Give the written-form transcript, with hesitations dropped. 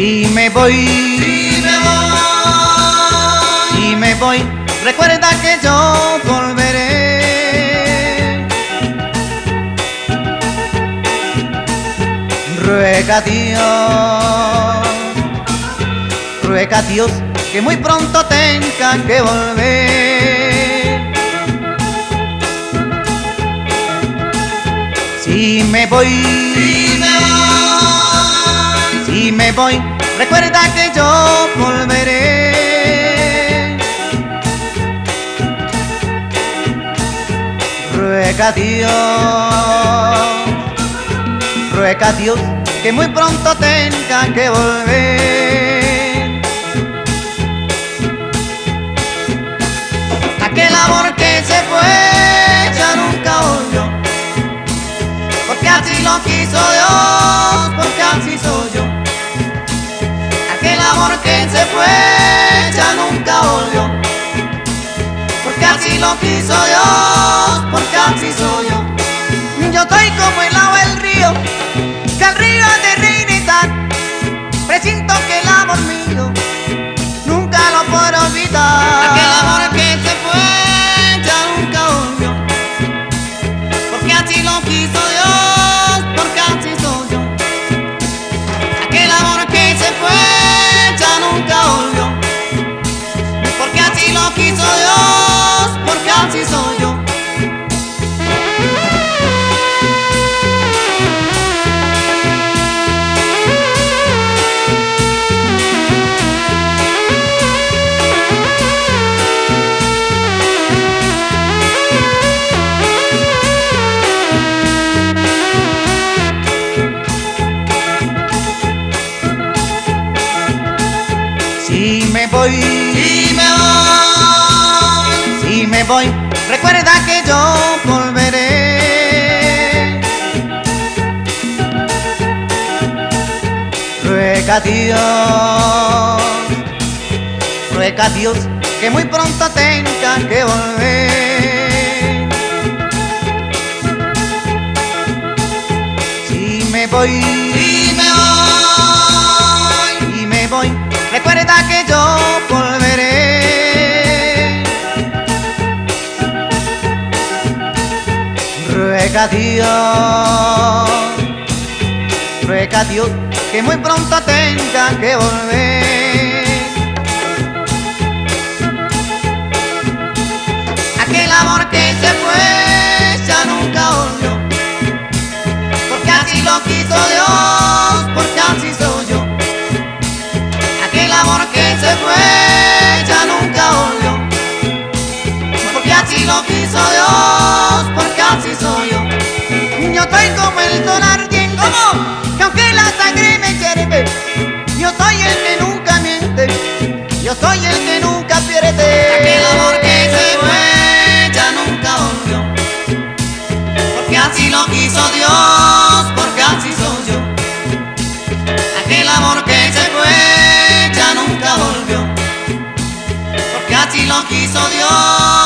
Si me voy, si me voy, recuerda que yo volveré. Ruega a Dios que muy pronto tenga que volver. Si me voy, si me voy, recuerda que yo volveré. Ruega a Dios que muy pronto tenga que volver. Aquel amor que se fue ya nunca volvió, porque así lo quiso Dios, porque así soy yo. Aquel amor que se fue ya nunca volvió, porque así lo quiso Dios, porque así soy yo. Yo soy como el agua del río, que al río ha de reinar. Presiento que el amor mío nunca lo podré olvidar. Aquel amor que se fue ya nunca volvió, porque así lo quiso Dios, porque así soy yo. Aquel amor que se fue ya nunca volvió, porque así lo quiso Dios, porque así soy yo. Si me voy, si me voy, recuerda que yo volveré. Ruega a Dios que muy pronto tenga que volver. Si me voy, si me voy, recuerda que yo volveré. Ruega a Dios que muy pronto tenga que volver. Aquel amor que se fue ya nunca volvió, porque así lo quiso Dios, porque así soy yo. Aquel amor que se fue ya nunca volvió, porque así lo quiso Dios, porque así soy yo. Yo soy como el sol ardiente, que aunque la sangre me hierve, yo soy el que nunca miente, yo soy el que nunca pierde. Aquel amor que se fue ya nunca volvió, porque así lo quiso Dios, porque así soy yo. Aquel amor que se fue ya nunca volvió, porque así lo quiso Dios.